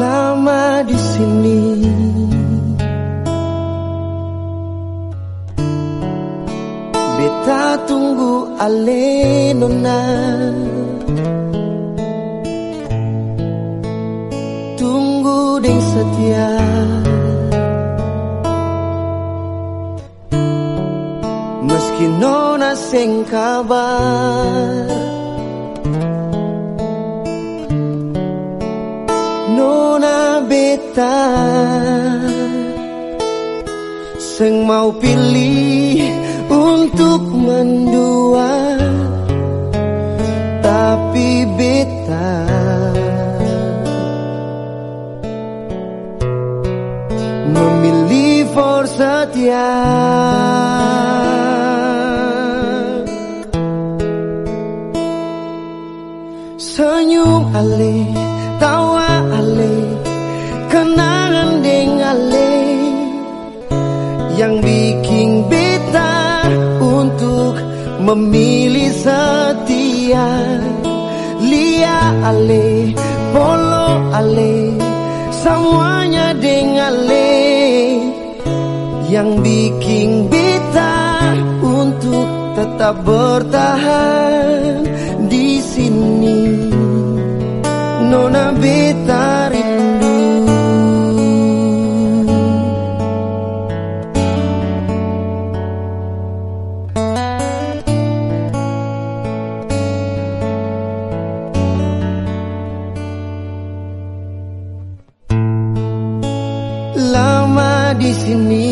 lama di sini. Beta tunggu ale nona, tunggu deng setia. Meski nona seng kabar, nona beta seng mau pilih untuk mendua, tapi beta memilih for setia. Senyum ale, tawa ale, kenangan deng ale, yang bikin beta untuk memilih setia. Lia ale, polo ale, semuanya deng ale, yang bikin beta untuk tetap bertahan di sini. Nona beta rindu. Lama di sini,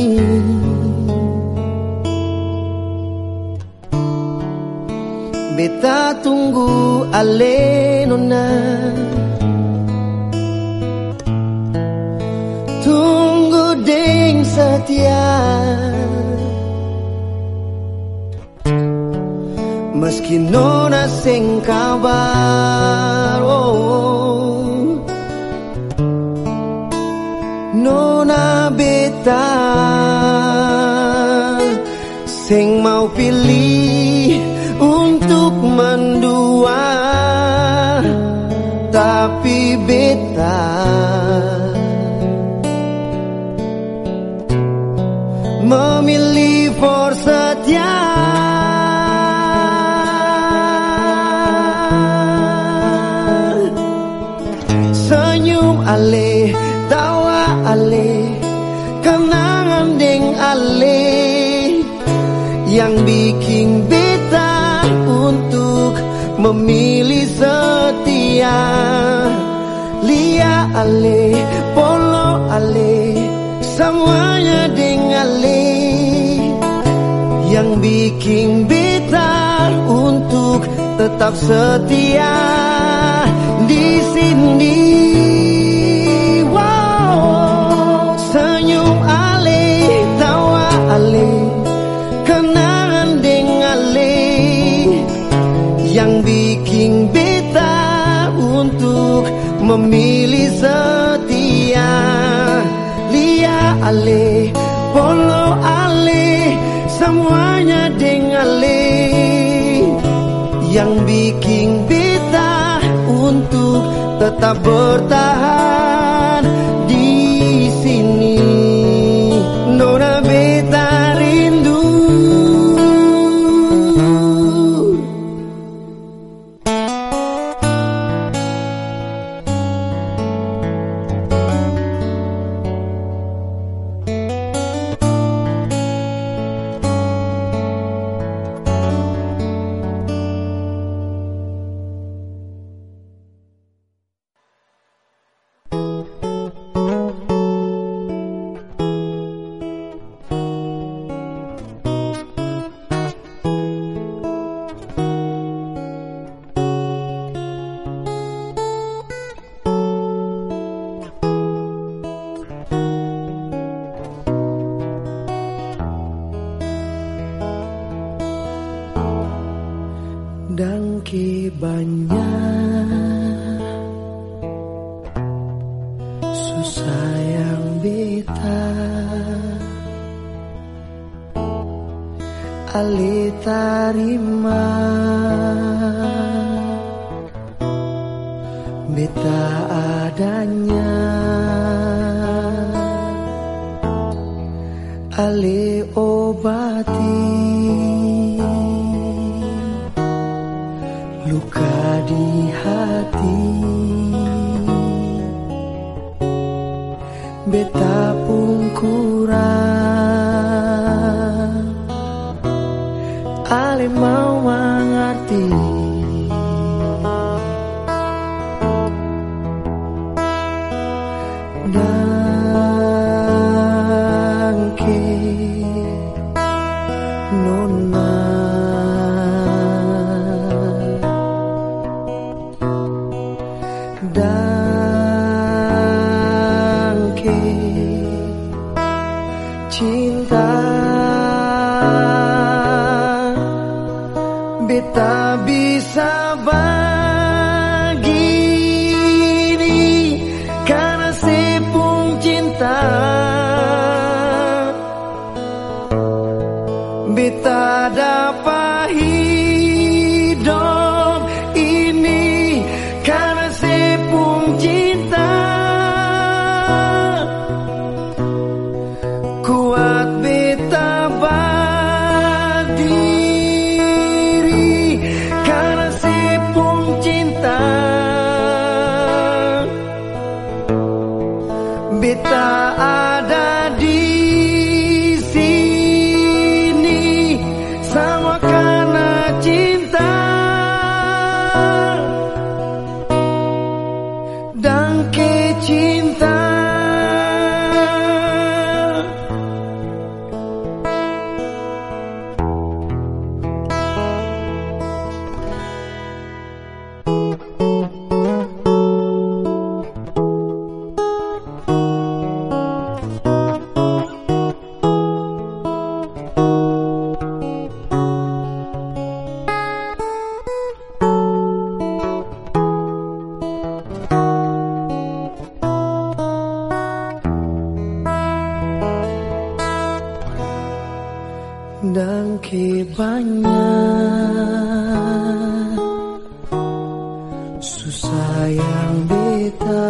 beta tunggu ale nona, tunggu deng setia. Meski nona seng kabar, oh, nona beta seng mau pilih untuk mendua, tapi beta memilih for setia. Senyum ale, tawa ale, kenangan deng ale, yang bikin beta untuk memilih setia. Lia ale, polo ale, semuanya deng ale, yang bikin beta untuk tetap setia di sini. Wow, senyum ale, tawa ale, kenangan deng ale, yang bikin beta untuk memilih setia. Lia ale, polo ale, semuanya deng ale, yang bikin beta untuk tetap bertahan di sini. Nona beta rindu. Dangke banyak susah yang beta, ale tarima, beta adanya, ale obati luka di hati. Beta pun kurang, ale mau mengerti. Dangke nona dangke cinta beta bisa begini karena sepung cinta. Beta dapat hidup ini karena sepung cinta. Kuat beta berdiri karena sepung cinta. Beta ada di sini sama karena cinta. Dangke cinta. Dangke banyak susah yang beta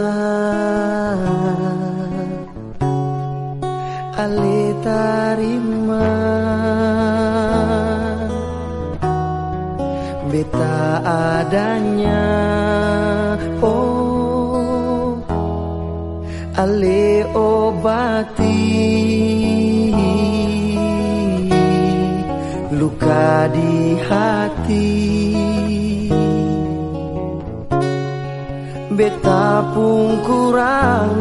ale tarima. Beta adanya, oh ale obati luka di hati. Beta pun kurang,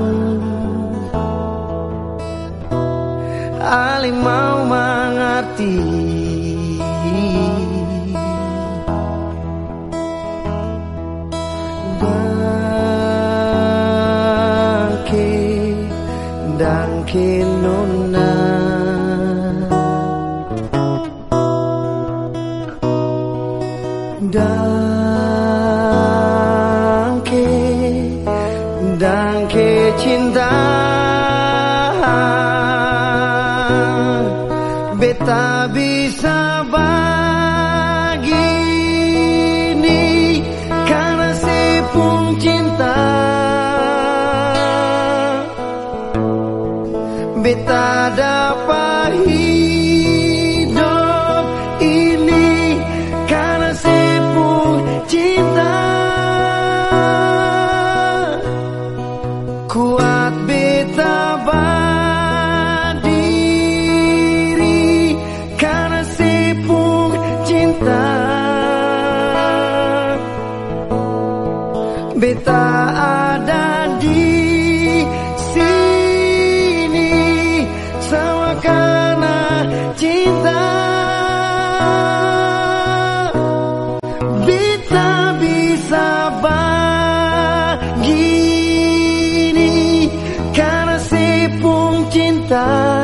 ale mau mengerti. Dangke nona dangke cinta. Beta bisa begini karena sepung cinta. Beta dapat hidup ini karena sepung cinta. Kuat beta berdiri karena sepung cinta. Beta ada di sini sama karena cinta. Beta bisa begini karena sepung cinta.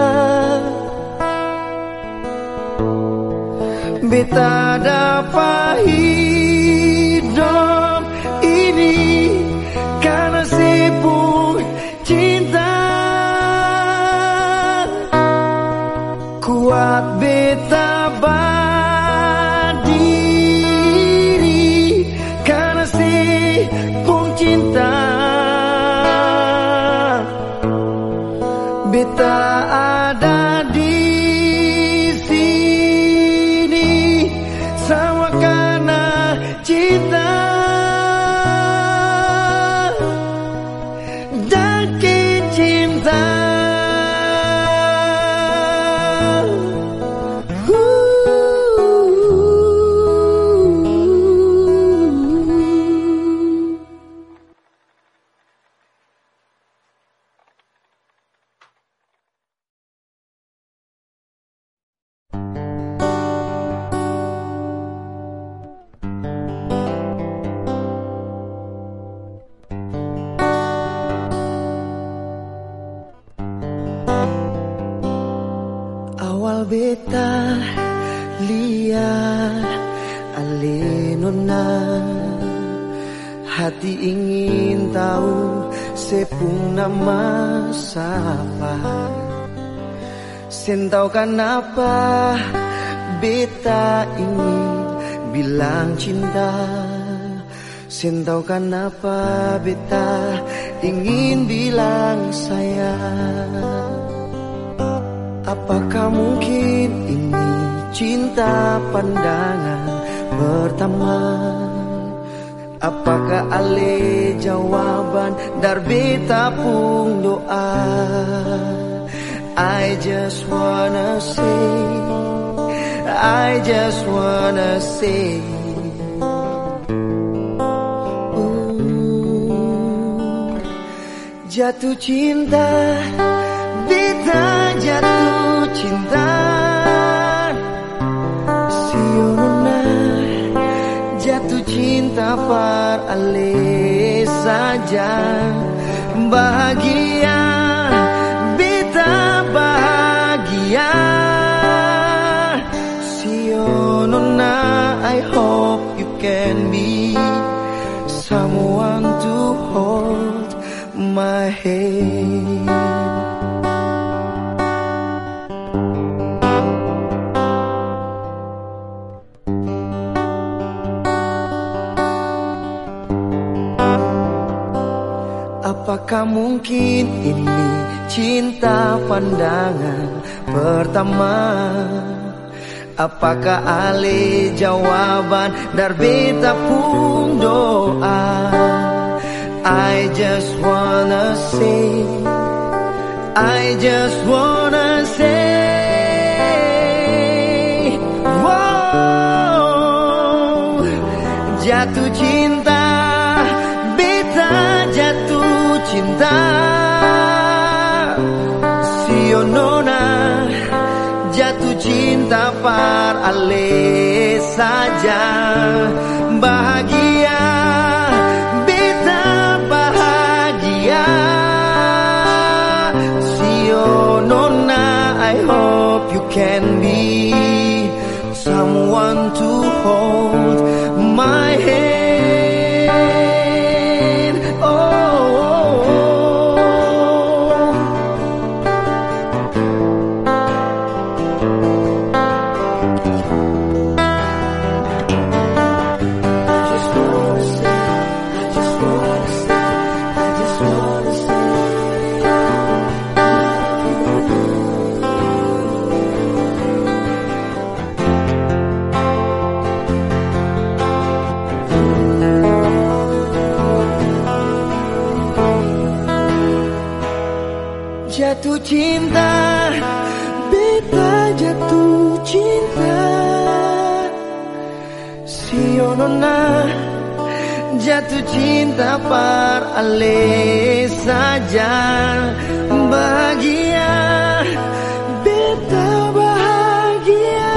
Beta dapat hidup ini karena sepung cinta. Kuat beta berdiri karena sepung cinta. beta ada di sini sama karena cinta. Daki cinta. Awal beta lihat alenona, hati ingin tahu sepung nama siapa. Sen tahu kenapa beta ingin bilang cinta. Sen tahu kenapa beta ingin bilang sayang. Apakah mungkin ini cinta pandangan pertama? Apakah ale jawaban dari beta pun doa? I just wanna say jatuh cinta, beta jatuh cinta. Sionona jatuh cinta par ale saja. Bahagia, beta bahagia. Sionona, I hope you can be someone to hold my hand. Apakah mungkin ini cinta pandangan pertama? Apakah ale jawaban dari beta pun doa? I just wanna say wow, jatuh cinta, beta jatuh cinta. Sionona jatuh cinta par ale saja. Bahagia, beta bahagia. Sionona, I hope you can be someone to hold my hand. Jatuh cinta, beta jatuh cinta. Sionona jatuh cinta par ale saja. Bahagia, beta bahagia.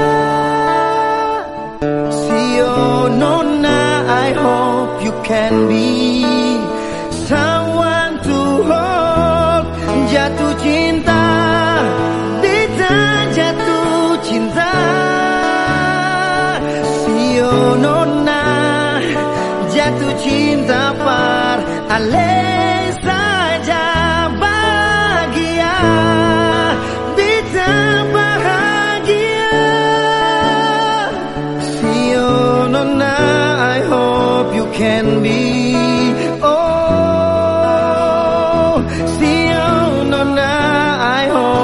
Sionona, I hope you can be someone to hold. Jatuh cinta, beta jatuh cinta. Sionona jatuh cinta par ale saja. Bahagia, beta bahagia. Sionona, I hope you can be. Oh, Sionona, I hope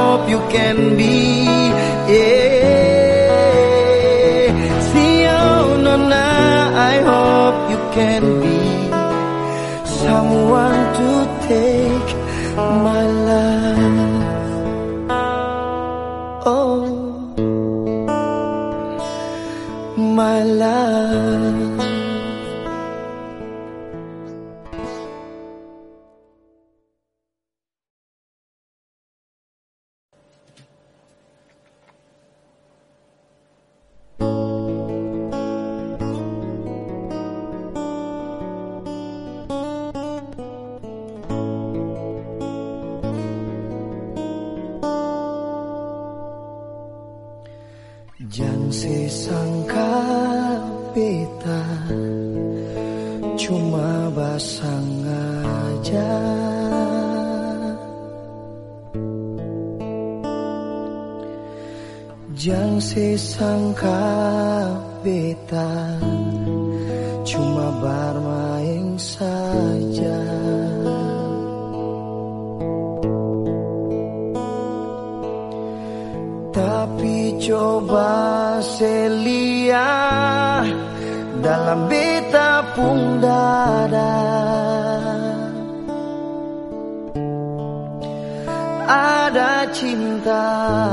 someone to take my life. Oh, my life. Jangan sesangka beta cuma basang aja. Jangan sesangka beta cuma bermain saja. Tapi coba selia dalam beta pun dada, ada cinta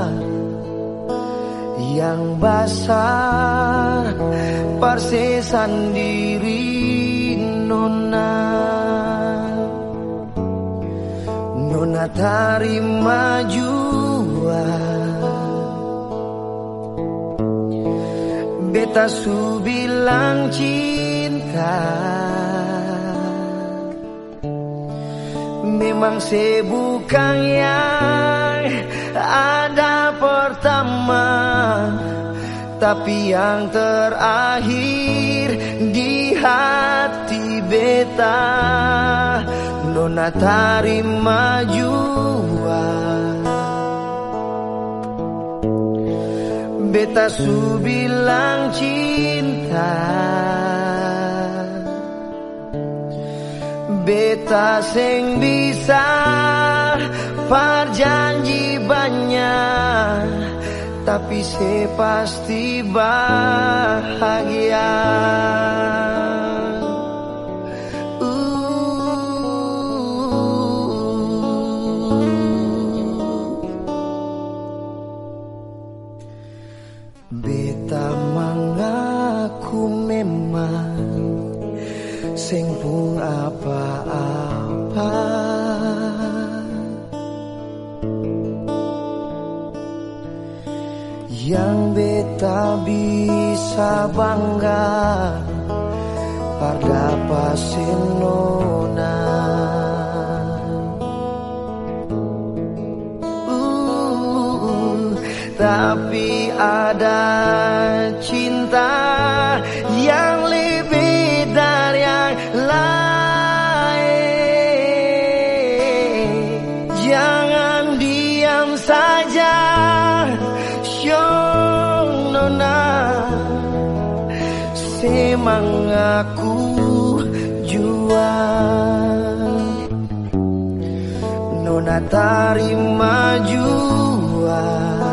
yang basah persesan diri nona. Nona tarima jua beta su bilang cinta, memang bukan yang ada pertama, tapi yang terakhir di hati beta. Nona tarima jua beta su bilang cinta, beta seng bisa perjanji banyak, tapi se pasti bahagia. Beta mengaku memang seng pun apa-apa, yang beta bisa bangga pada pasenona. Tapi ada cinta yang lebih dari yang lain. Jangan diam saja, syong nona, semangatku jua. Nona tarima jua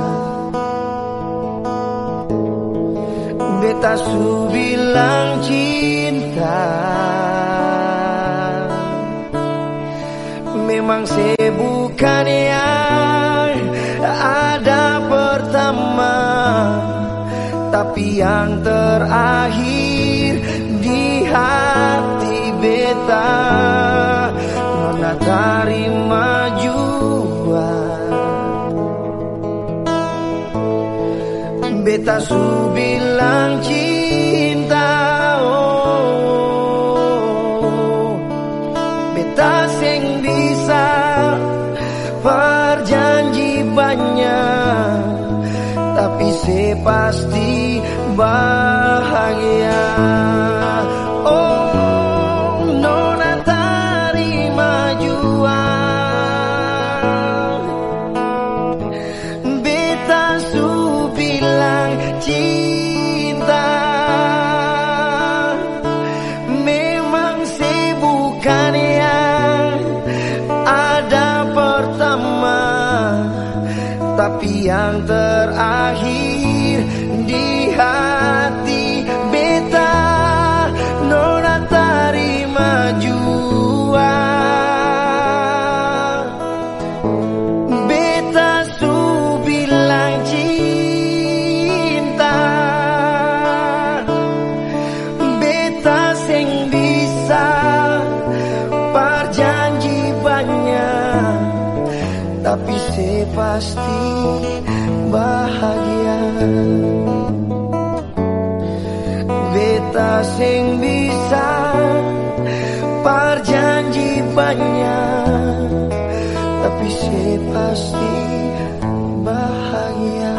beta su bilang cinta, memang bukan yang ada pertama, tapi yang terakhir di hati beta. Nona tarima jua beta su bilang cinta, oh, beta seng bisa perjanji banyak, tapi se pasti bahagia. Oh, nona tarima jua beta su bilang cinta, memang bukan yang ada pertama, tapi yang terakhir di hati beta. Nona tarima jua pasti bahagia. Beta sing bisa perjanji banyak, tapi saya pasti bahagia.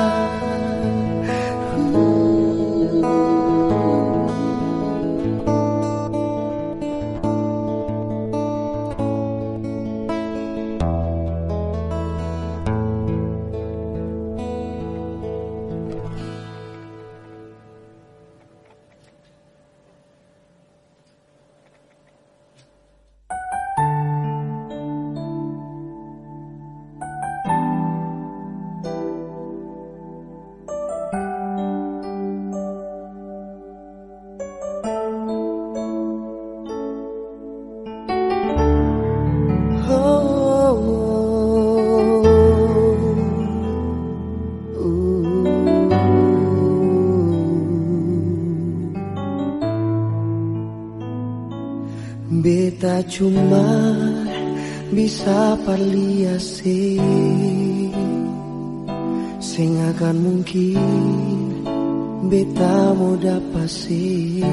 Beta cuma bisa parliase, sing akan mungkin beta mau dapat sih.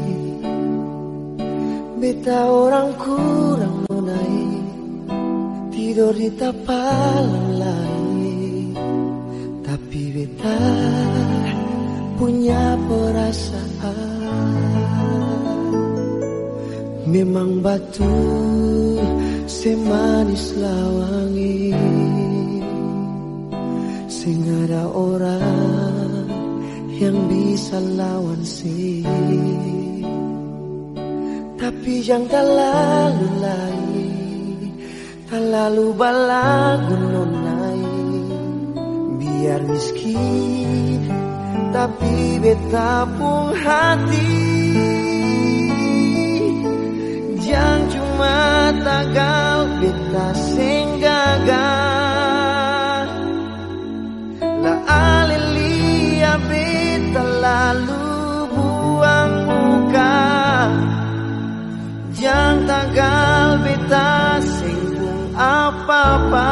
Beta orang kurang nonai, tidur di tapalan lain, tapi beta punya perasaan. Memang betul semanis lawangi, sing ada orang yang bisa lawan sih. Tapi jangan terlalu lagi, terlalu balagu nonai. Biar miskin, tapi beta pun hati. Yang cuma tagal beta sing gagal. La alelia beta lalu buang muka. Yang tagal beta sing pun apa-apa.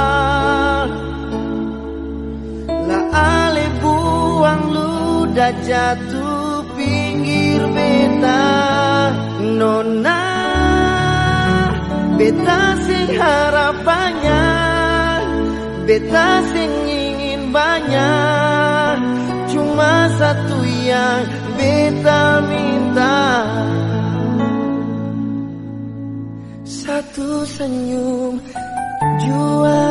La ale buang ludah jatuh pinggir beta. Nona beta sing harapannya, beta sing ingin banyak, cuma satu yang beta minta, satu senyum jua.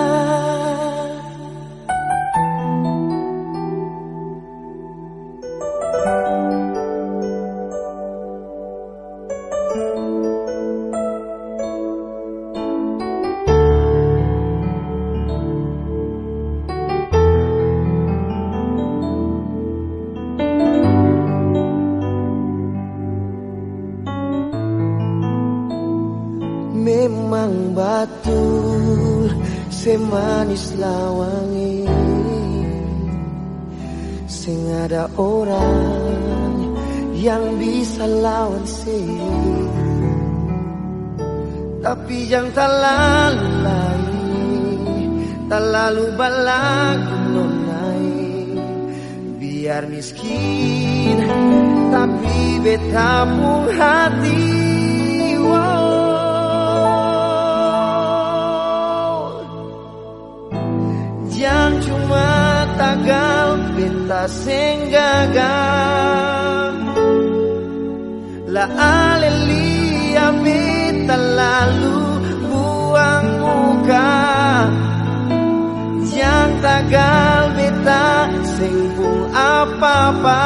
Memang betul semanis lawangi, sing ada orang yang bisa lawan sih. Tapi jangan terlalu lagi, terlalu balagu nonai. Biar miskin, tapi beta pun hati. Yang cuma tagal beta sing gagal. La alelia beta lalu buang muka. Yang tagal beta sing pun apa-apa.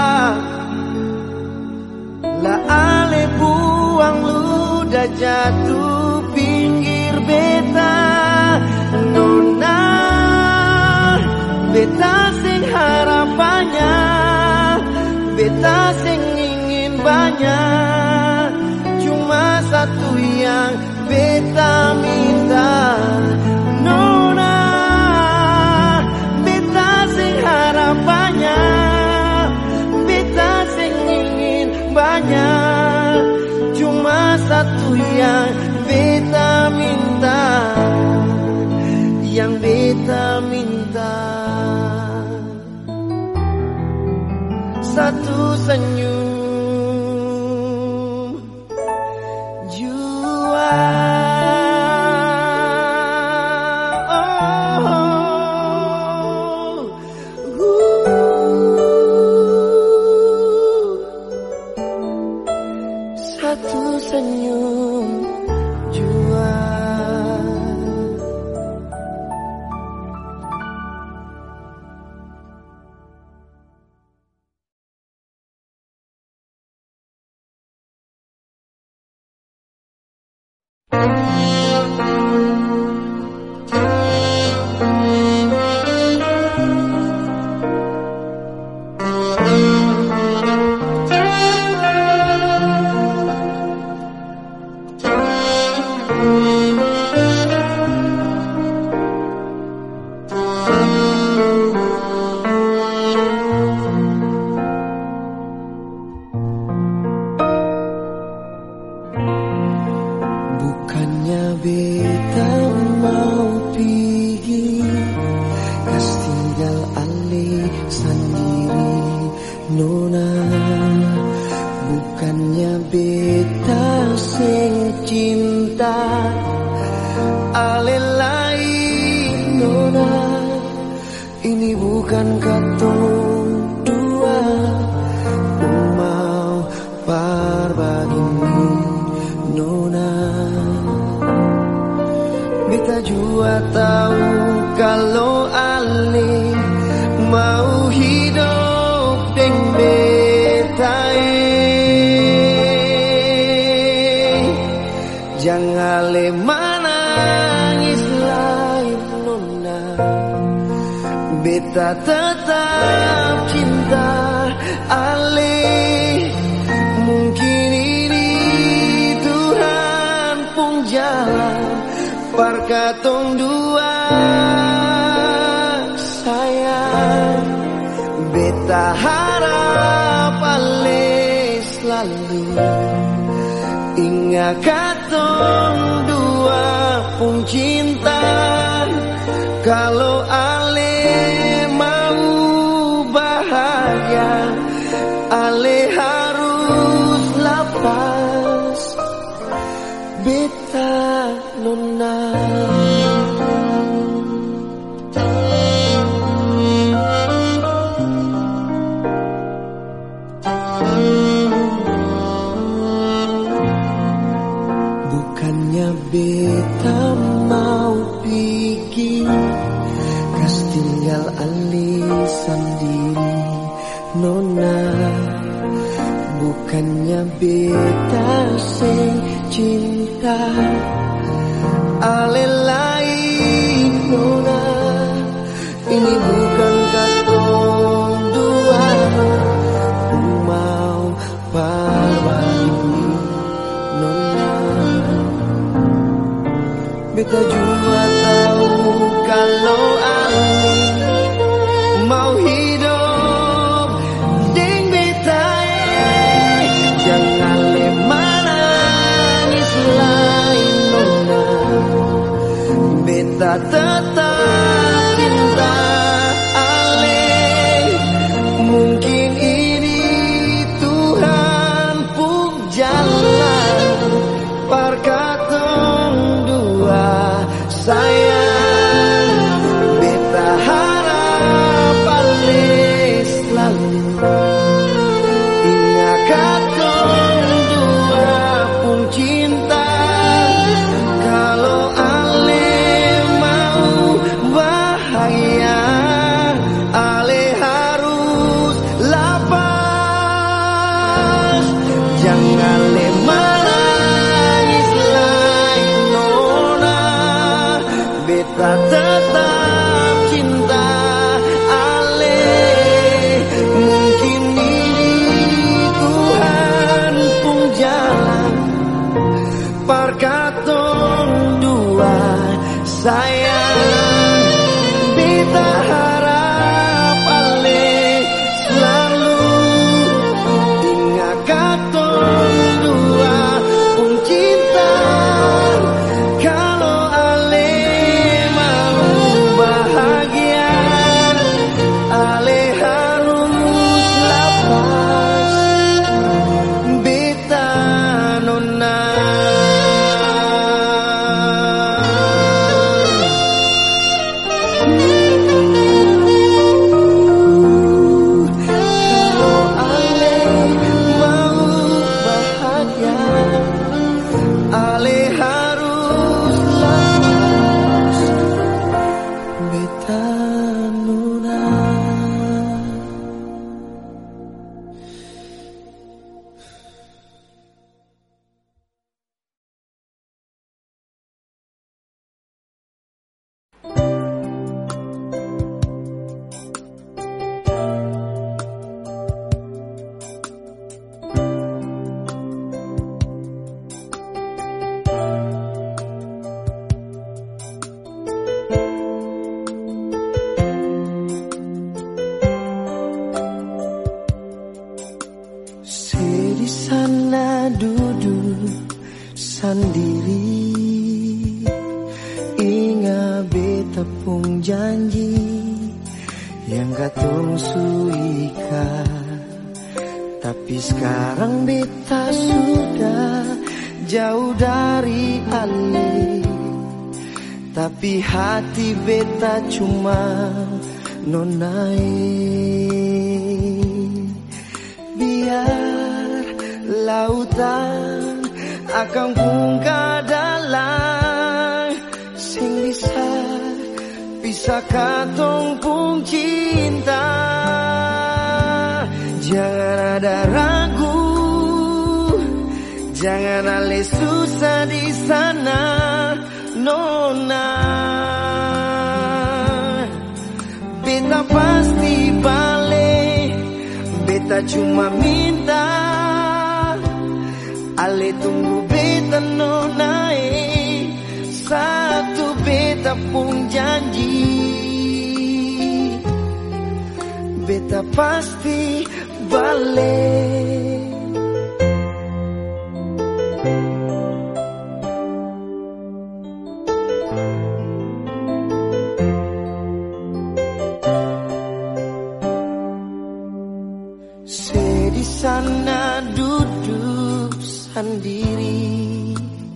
La ale buang ludah jatuh pinggir beta. Nona beta sing harapannya, beta sing ingin banyak, cuma satu yang beta minta. Nona beta sing harapannya, beta sing ingin banyak, cuma satu yang beta minta, yang beta satu senyum jua. Satu senyum jua. Bukannya beta mau pergi, kas tinggal alih sendiri nona. Bukannya beta sing cinta ale lain nona. Ini bukan katong dua mau berbagi nona. Beta juga tahu kalau ale mau hidup dengan beta. Jangan ale menangis lain nona. Beta tetap cinta ale. Mungkin ini Tuhan pun jalan perkatong dua sayang. Beta harap ale selalu ingat katong dua pun cinta. Kalau ale mau bahagia, ale harus lepas beta nona. Bukannya beta mau pergi, kas tinggal alih sendiri nona. Bukannya beta sing cinta ale lain nona. Ini bukan katong dua mau berbagi nona. Beta juga tahu kalau ale mau hidup dengan beta. Jangan le menangis lain nona. Beta tetap cinta ale. Mungkin ini Tuhan pun jalan perkatong dua sayang. Beta harap ale selalu ingat katong dua pun cinta. Kalau ale mau bahagia, ale harus lepas. Jangan le menangis lain nona. Beta tetap cinta ale. Mungkin ini Tuhan pun jalan perkatong dua sayang. Beta harap ale selalu ingat katong dua pun cinta. Kalau ale mau bahagia, ale harus lepas diri, ingat beta pun janji yang katong suika. Tapi sekarang beta sudah jauh dari ale, tapi hati beta cuma nonai. Biar lautan akan pun kadalang, sing bisa pisah katong pun cinta. Jangan ada ragu, jangan ale susah di sana, nona. Beta pasti balik, beta cuma minta ale tunggu beta nona. Satu beta pun janji, beta pasti balik. Saya di sana duduk sendiri,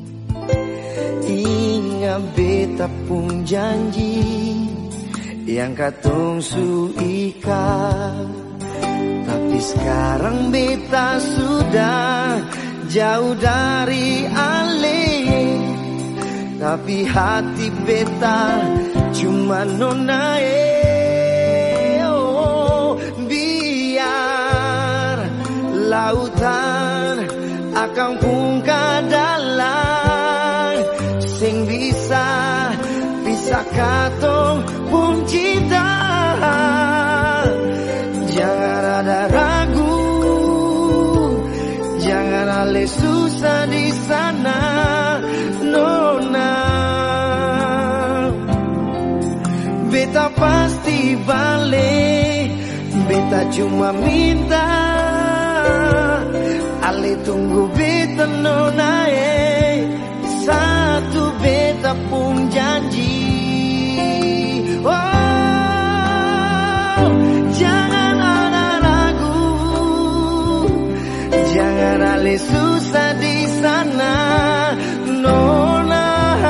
ingat beta pun janji yang katong suika. Tapi sekarang beta sudah jauh dari ale, tapi hati beta cuma nona. Oh, biar lautan akan pun kadalang, sing bisa pisah katong pun cinta. Jangan ada ragu, jangan ale susah di sana, nona. Beta pasti balik, beta cuma minta ale tunggu beta nona. Satu beta pun janji. Oh, jangan ada ragu, jangan ale susah di sana, nona.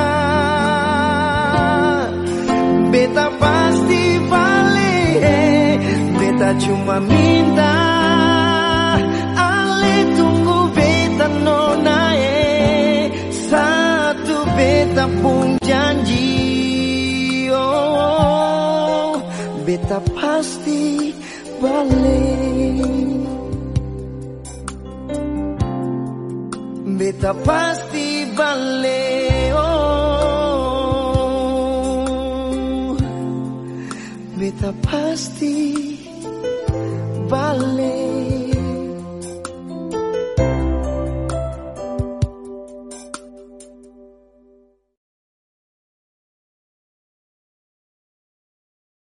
Beta pasti balik, beta cuma minta ale tunggu beta nona. Satu beta pun janji. Oh, beta pasti balik, beta pasti balik. Oh, beta pasti